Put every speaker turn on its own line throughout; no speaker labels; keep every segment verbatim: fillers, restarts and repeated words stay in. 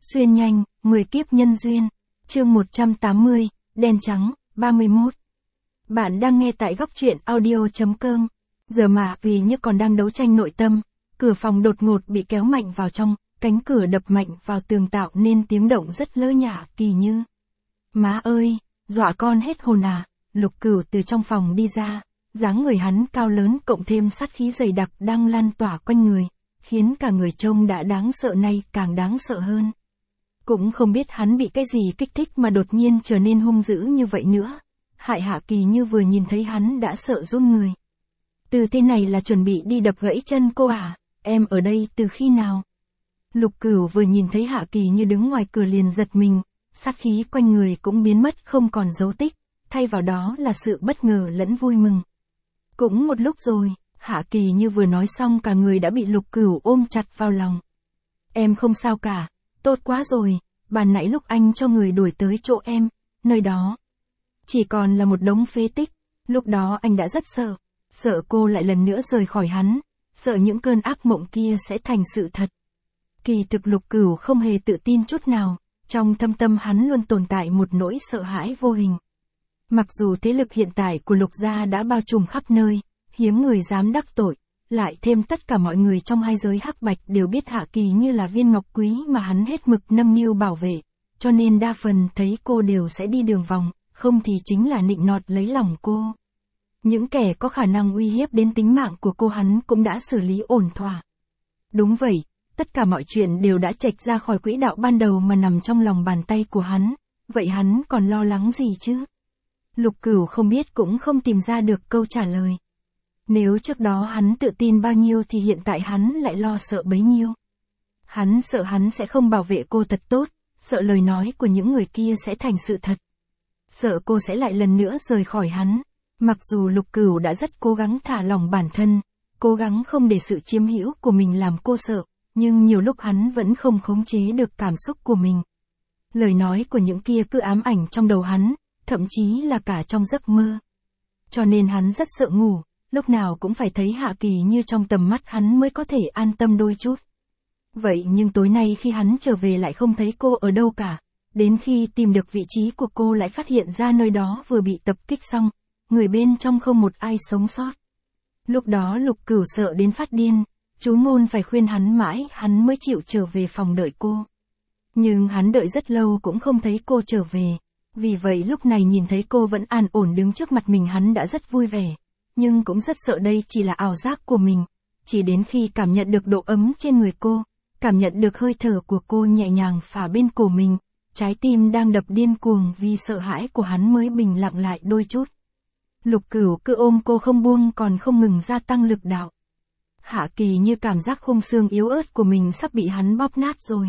Xuyên nhanh, mười kiếp nhân duyên. Chương một trăm tám mươi, đen trắng, ba mươi mốt. Bạn đang nghe tại góc truyện audio chấm com. Giờ mà vì như còn đang đấu tranh nội tâm, cửa phòng đột ngột bị kéo mạnh vào trong, cánh cửa đập mạnh vào tường tạo nên tiếng động rất lơ nhả kỳ như. Má ơi, dọa con hết hồn à, Lục Cửu từ trong phòng đi ra, dáng người hắn cao lớn cộng thêm sát khí dày đặc đang lan tỏa quanh người, khiến cả người trông đã đáng sợ nay càng đáng sợ hơn. Cũng không biết hắn bị cái gì kích thích mà đột nhiên trở nên hung dữ như vậy nữa. Hại Hạ Kỳ Như vừa nhìn thấy hắn đã sợ run người. Từ thế này là chuẩn bị đi đập gãy chân cô à, em ở đây từ khi nào? Lục Cửu vừa nhìn thấy Hạ Kỳ Như đứng ngoài cửa liền giật mình, sát khí quanh người cũng biến mất không còn dấu tích, thay vào đó là sự bất ngờ lẫn vui mừng. Cũng một lúc rồi, Hạ Kỳ Như vừa nói xong cả người đã bị Lục Cửu ôm chặt vào lòng. Em không sao cả, tốt quá rồi, bàn nãy lúc anh cho người đuổi tới chỗ em, nơi đó chỉ còn là một đống phế tích, lúc đó anh đã rất sợ, sợ cô lại lần nữa rời khỏi hắn, sợ những cơn ác mộng kia sẽ thành sự thật. Kỳ thực Lục Cửu không hề tự tin chút nào, trong thâm tâm hắn luôn tồn tại một nỗi sợ hãi vô hình. Mặc dù thế lực hiện tại của Lục gia đã bao trùm khắp nơi, hiếm người dám đắc tội, lại thêm tất cả mọi người trong hai giới hắc bạch đều biết Hạ Kỳ Như là viên ngọc quý mà hắn hết mực nâng niu bảo vệ, cho nên đa phần thấy cô đều sẽ đi đường vòng, không thì chính là nịnh nọt lấy lòng cô. Những kẻ có khả năng uy hiếp đến tính mạng của cô hắn cũng đã xử lý ổn thỏa. Đúng vậy, tất cả mọi chuyện đều đã chệch ra khỏi quỹ đạo ban đầu mà nằm trong lòng bàn tay của hắn, vậy hắn còn lo lắng gì chứ? Lục Cửu không biết cũng không tìm ra được câu trả lời. Nếu trước đó hắn tự tin bao nhiêu thì hiện tại hắn lại lo sợ bấy nhiêu. Hắn sợ hắn sẽ không bảo vệ cô thật tốt, sợ lời nói của những người kia sẽ thành sự thật. Sợ cô sẽ lại lần nữa rời khỏi hắn. Mặc dù Lục Cửu đã rất cố gắng thả lỏng bản thân, cố gắng không để sự chiếm hữu của mình làm cô sợ, nhưng nhiều lúc hắn vẫn không khống chế được cảm xúc của mình. Lời nói của những kia cứ ám ảnh trong đầu hắn, thậm chí là cả trong giấc mơ. Cho nên hắn rất sợ ngủ, lúc nào cũng phải thấy Hạ Kỳ Như trong tầm mắt hắn mới có thể an tâm đôi chút. Vậy nhưng tối nay khi hắn trở về lại không thấy cô ở đâu cả, đến khi tìm được vị trí của cô lại phát hiện ra nơi đó vừa bị tập kích xong, người bên trong không một ai sống sót. Lúc đó Lục Cửu sợ đến phát điên, chú môn phải khuyên hắn mãi hắn mới chịu trở về phòng đợi cô. Nhưng hắn đợi rất lâu cũng không thấy cô trở về, vì vậy lúc này nhìn thấy cô vẫn an ổn đứng trước mặt mình hắn đã rất vui vẻ, nhưng cũng rất sợ đây chỉ là ảo giác của mình. Chỉ đến khi cảm nhận được độ ấm trên người cô, cảm nhận được hơi thở của cô nhẹ nhàng phả bên cổ mình, trái tim đang đập điên cuồng vì sợ hãi của hắn mới bình lặng lại đôi chút. Lục Cửu cứ ôm cô không buông còn không ngừng gia tăng lực đạo. Hạ Kỳ Như cảm giác khung xương yếu ớt của mình sắp bị hắn bóp nát rồi.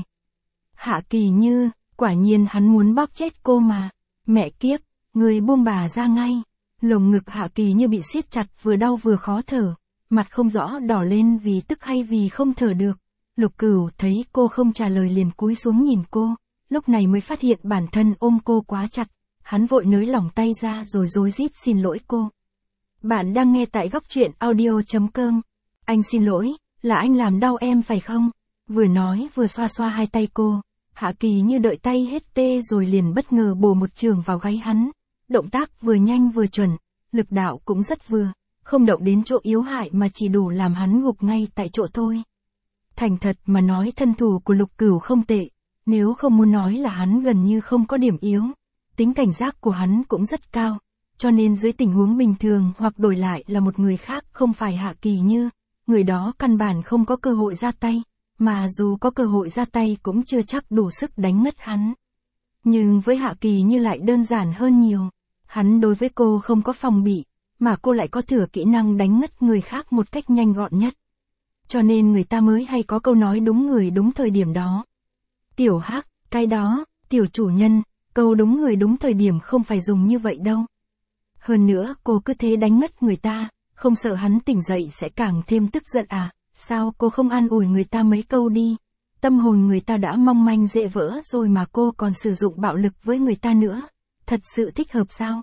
Hạ Kỳ Như, quả nhiên hắn muốn bóp chết cô mà. Mẹ kiếp, người buông bà ra ngay. Lồng ngực Hạ Kỳ Như bị siết chặt vừa đau vừa khó thở, mặt không rõ đỏ lên vì tức hay vì không thở được. Lục Cửu thấy cô không trả lời liền cúi xuống nhìn cô, lúc này mới phát hiện bản thân ôm cô quá chặt, hắn vội nới lỏng tay ra rồi rối rít xin lỗi cô. Bạn đang nghe tại góc truyện audio chấm com. Anh xin lỗi, là anh làm đau em phải không? Vừa nói vừa xoa xoa hai tay cô, Hạ Kỳ Như đợi tay hết tê rồi liền bất ngờ bổ một chưởng vào gáy hắn. Động tác vừa nhanh vừa chuẩn, lực đạo cũng rất vừa, không động đến chỗ yếu hại mà chỉ đủ làm hắn gục ngay tại chỗ thôi. Thành thật mà nói thân thủ của Lục Cửu không tệ, nếu không muốn nói là hắn gần như không có điểm yếu. Tính cảnh giác của hắn cũng rất cao, cho nên dưới tình huống bình thường hoặc đổi lại là một người khác không phải Hạ Kỳ Như, người đó căn bản không có cơ hội ra tay, mà dù có cơ hội ra tay cũng chưa chắc đủ sức đánh ngất hắn. Nhưng với Hạ Kỳ Như lại đơn giản hơn nhiều. Hắn đối với cô không có phòng bị, mà cô lại có thừa kỹ năng đánh ngất người khác một cách nhanh gọn nhất. Cho nên người ta mới hay có câu nói đúng người đúng thời điểm đó. Tiểu Hắc, cái đó, tiểu chủ nhân, câu đúng người đúng thời điểm không phải dùng như vậy đâu. Hơn nữa cô cứ thế đánh ngất người ta, không sợ hắn tỉnh dậy sẽ càng thêm tức giận à, sao cô không an ủi người ta mấy câu đi. Tâm hồn người ta đã mong manh dễ vỡ rồi mà cô còn sử dụng bạo lực với người ta nữa. Thật sự thích hợp sao?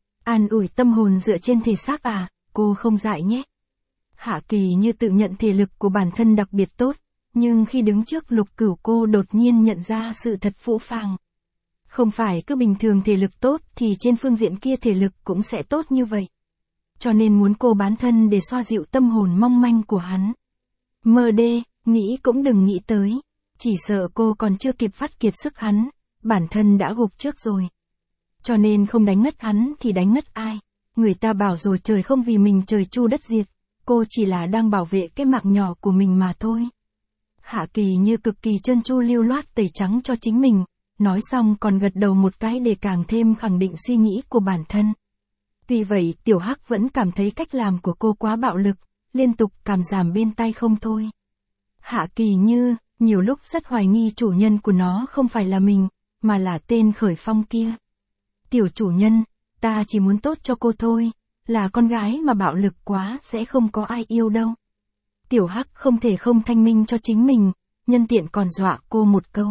An ủi tâm hồn dựa trên thể xác à, cô không dại nhé. Hạ Kỳ Như tự nhận thể lực của bản thân đặc biệt tốt, Nhưng khi đứng trước Lục Cửu cô đột nhiên nhận ra sự thật phũ phàng. Không phải cứ bình thường thể lực tốt thì trên phương diện kia thể lực cũng sẽ tốt như vậy. Cho nên muốn cô bán thân để xoa dịu tâm hồn mong manh của hắn. Mơ đê, nghĩ cũng đừng nghĩ tới. Chỉ sợ cô còn chưa kịp phát kiệt sức hắn, bản thân đã gục trước rồi. Cho nên không đánh ngất hắn thì đánh ngất ai. Người ta bảo rồi trời không vì mình trời chu đất diệt. Cô chỉ là đang bảo vệ cái mạng nhỏ của mình mà thôi. Hạ Kỳ Như cực kỳ trơn tru lưu loát tẩy trắng cho chính mình. Nói xong còn gật đầu một cái để càng thêm khẳng định suy nghĩ của bản thân. Tuy vậy Tiểu Hắc vẫn cảm thấy cách làm của cô quá bạo lực, liên tục cảm giảm bên tay không thôi. Hạ Kỳ Như, nhiều lúc rất hoài nghi chủ nhân của nó không phải là mình, mà là tên Khởi Phong kia. Tiểu chủ nhân, ta chỉ muốn tốt cho cô thôi, là con gái mà bạo lực quá sẽ không có ai yêu đâu. Tiểu Hắc không thể không thanh minh cho chính mình, nhân tiện còn dọa cô một câu.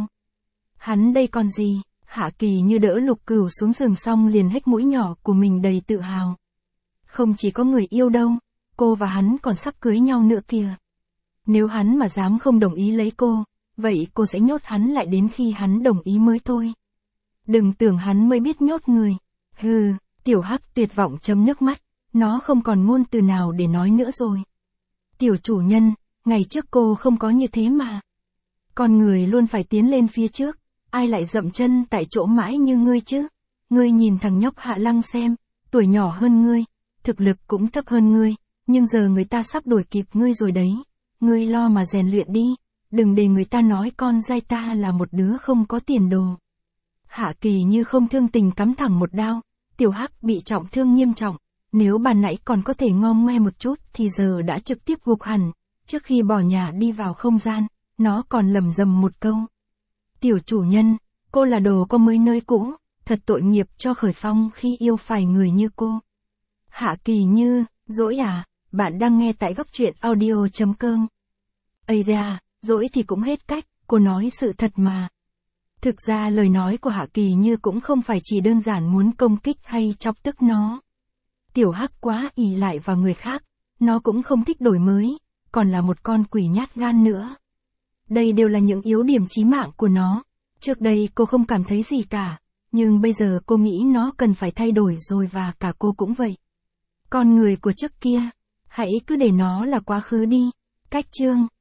Hắn đây còn gì? Hạ Kỳ Như đỡ Lục Cửu xuống giường xong liền hếch mũi nhỏ của mình đầy tự hào. Không chỉ có người yêu đâu, cô và hắn còn sắp cưới nhau nữa kìa. Nếu hắn mà dám không đồng ý lấy cô, vậy cô sẽ nhốt hắn lại đến khi hắn đồng ý mới thôi. Đừng tưởng hắn mới biết nhốt người. Hừ, Tiểu Hắc tuyệt vọng chấm nước mắt, nó không còn ngôn từ nào để nói nữa rồi. Tiểu chủ nhân, ngày trước cô không có như thế mà. Con người luôn phải tiến lên phía trước, ai lại dậm chân tại chỗ mãi như ngươi chứ? Ngươi nhìn thằng nhóc Hạ Lăng xem, tuổi nhỏ hơn ngươi, thực lực cũng thấp hơn ngươi, nhưng giờ người ta sắp đuổi kịp ngươi rồi đấy. Ngươi lo mà rèn luyện đi, đừng để người ta nói con dai ta là một đứa không có tiền đồ. Hạ Kỳ Như không thương tình cắm thẳng một đao, Tiểu Hắc bị trọng thương nghiêm trọng, nếu ban nãy còn có thể ngon ngoe một chút thì giờ đã trực tiếp gục hẳn. Trước khi bỏ nhà đi vào không gian, nó còn lầm rầm một câu. Tiểu chủ nhân, cô là đồ có mới nơi cũ, thật tội nghiệp cho Khởi Phong khi yêu phải người như cô. Hạ Kỳ Như, dỗi à, bạn đang nghe tại góc truyện audio chấm com. Ây da, dỗi thì cũng hết cách, cô nói sự thật mà. Thực ra lời nói của Hạ Kỳ Như cũng không phải chỉ đơn giản muốn công kích hay chọc tức nó. Tiểu Hắc quá ỷ lại vào người khác, nó cũng không thích đổi mới, còn là một con quỷ nhát gan nữa. Đây đều là những yếu điểm chí mạng của nó. Trước đây cô không cảm thấy gì cả, nhưng bây giờ cô nghĩ nó cần phải thay đổi rồi và cả cô cũng vậy. Con người của trước kia, hãy cứ để nó là quá khứ đi. Cách chương